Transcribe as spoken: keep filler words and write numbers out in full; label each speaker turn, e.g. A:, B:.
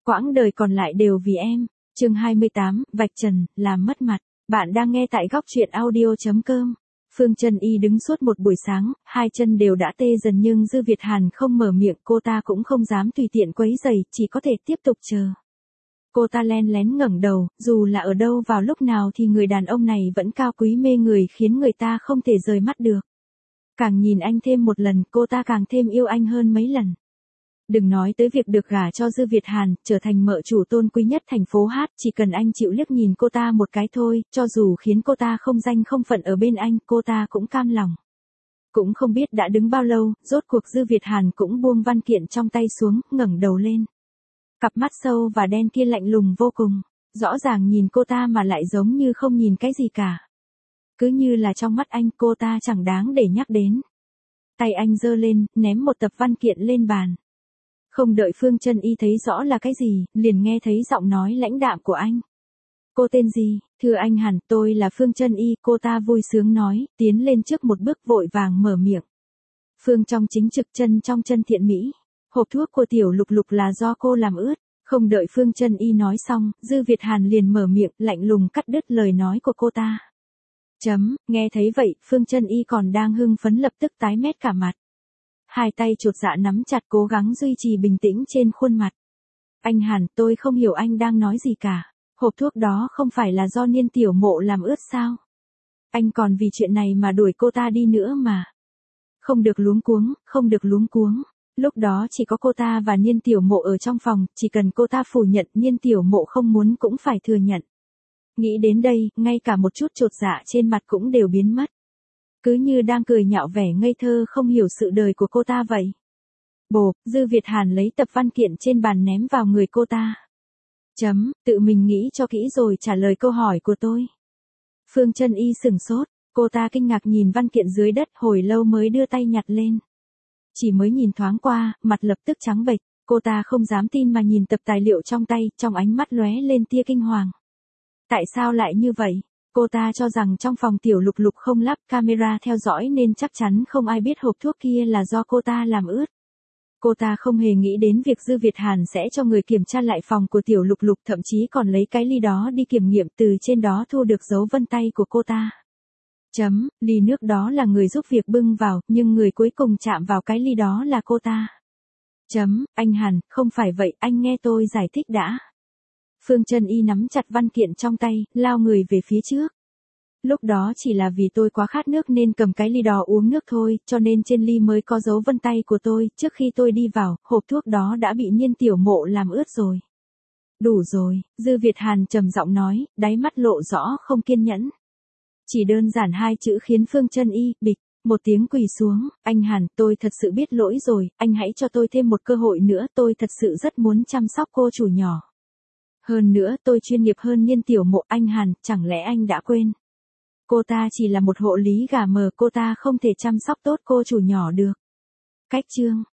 A: quãng đời còn lại đều vì em. Chương hai mươi tám, vạch trần, làm mất mặt. Bạn đang nghe tại góc truyện audio chấm com. Phương Chân Y đứng suốt một buổi sáng, hai chân đều đã tê dần nhưng Dư Việt Hàn không mở miệng, cô ta cũng không dám tùy tiện quấy rầy, chỉ có thể tiếp tục chờ. Cô ta len lén ngẩng đầu, dù là ở đâu vào lúc nào thì người đàn ông này vẫn cao quý mê người khiến người ta không thể rời mắt được. Càng nhìn anh thêm một lần, cô ta càng thêm yêu anh hơn mấy lần. Đừng nói tới việc được gả cho Dư Việt Hàn, trở thành mợ chủ tôn quý nhất thành phố Hát, chỉ cần anh chịu liếc nhìn cô ta một cái thôi, cho dù khiến cô ta không danh không phận ở bên anh, cô ta cũng cam lòng. Cũng không biết đã đứng bao lâu, rốt cuộc Dư Việt Hàn cũng buông văn kiện trong tay xuống, ngẩng đầu lên. Cặp mắt sâu và đen kia lạnh lùng vô cùng, rõ ràng nhìn cô ta mà lại giống như không nhìn cái gì cả. Cứ như là trong mắt anh cô ta chẳng đáng để nhắc đến. Tay anh giơ lên, ném một tập văn kiện lên bàn. Không đợi Phương Chân Y thấy rõ là cái gì, liền nghe thấy giọng nói lãnh đạm của anh. Cô tên gì? Thưa anh Hàn, tôi là Phương Chân Y, cô ta vui sướng nói, tiến lên trước một bước vội vàng mở miệng. Phương trong chính trực, chân trong chân thiện mỹ. Hộp thuốc của Tiểu Lục Lục là do cô làm ướt. Không đợi Phương Chân Y nói xong, Dư Việt Hàn liền mở miệng, lạnh lùng cắt đứt lời nói của cô ta. Chấm, nghe thấy vậy, Phương Chân Y còn đang hưng phấn lập tức tái mét cả mặt. Hai tay chột dạ nắm chặt cố gắng duy trì bình tĩnh trên khuôn mặt. Anh Hàn, tôi không hiểu anh đang nói gì cả. Hộp thuốc đó không phải là do Niên Tiểu Mộ làm ướt sao? Anh còn vì chuyện này mà đuổi cô ta đi nữa mà. Không được luống cuống, không được luống cuống. Lúc đó chỉ có cô ta và Niên Tiểu Mộ ở trong phòng, chỉ cần cô ta phủ nhận, Niên Tiểu Mộ không muốn cũng phải thừa nhận. Nghĩ đến đây, ngay cả một chút chột dạ trên mặt cũng đều biến mất. Cứ như đang cười nhạo vẻ ngây thơ không hiểu sự đời của cô ta vậy. Bồ, Dư Việt Hàn lấy tập văn kiện trên bàn ném vào người cô ta. Chấm, tự mình nghĩ cho kỹ rồi trả lời câu hỏi của tôi. Phương Chân Y sửng sốt, cô ta kinh ngạc nhìn văn kiện dưới đất hồi lâu mới đưa tay nhặt lên. Chỉ mới nhìn thoáng qua, mặt lập tức trắng bệch, cô ta không dám tin mà nhìn tập tài liệu trong tay, trong ánh mắt lóe lên tia kinh hoàng. Tại sao lại như vậy? Cô ta cho rằng trong phòng Tiểu Lục Lục không lắp camera theo dõi nên chắc chắn không ai biết hộp thuốc kia là do cô ta làm ướt. Cô ta không hề nghĩ đến việc Dư Việt Hàn sẽ cho người kiểm tra lại phòng của Tiểu Lục Lục, thậm chí còn lấy cái ly đó đi kiểm nghiệm, từ trên đó thu được dấu vân tay của cô ta. Chấm, ly nước đó là người giúp việc bưng vào, nhưng người cuối cùng chạm vào cái ly đó là cô ta. Chấm, anh Hàn, không phải vậy, anh nghe tôi giải thích đã. Phương Chân Y nắm chặt văn kiện trong tay, lao người về phía trước. Lúc đó chỉ là vì tôi quá khát nước nên cầm cái ly đó uống nước thôi, cho nên trên ly mới có dấu vân tay của tôi, trước khi tôi đi vào, hộp thuốc đó đã bị Niên Tiểu Mộ làm ướt rồi. Đủ rồi, Dư Việt Hàn trầm giọng nói, đáy mắt lộ rõ không kiên nhẫn. Chỉ đơn giản hai chữ khiến Phương Chân Y, bịch, một tiếng quỳ xuống, anh Hàn, tôi thật sự biết lỗi rồi, anh hãy cho tôi thêm một cơ hội nữa, tôi thật sự rất muốn chăm sóc cô chủ nhỏ. Hơn nữa tôi chuyên nghiệp hơn Niên Tiểu Mộ, anh Hàn, chẳng lẽ anh đã quên. Cô ta chỉ là một hộ lý gà mờ, cô ta không thể chăm sóc tốt cô chủ nhỏ được. Cách chương.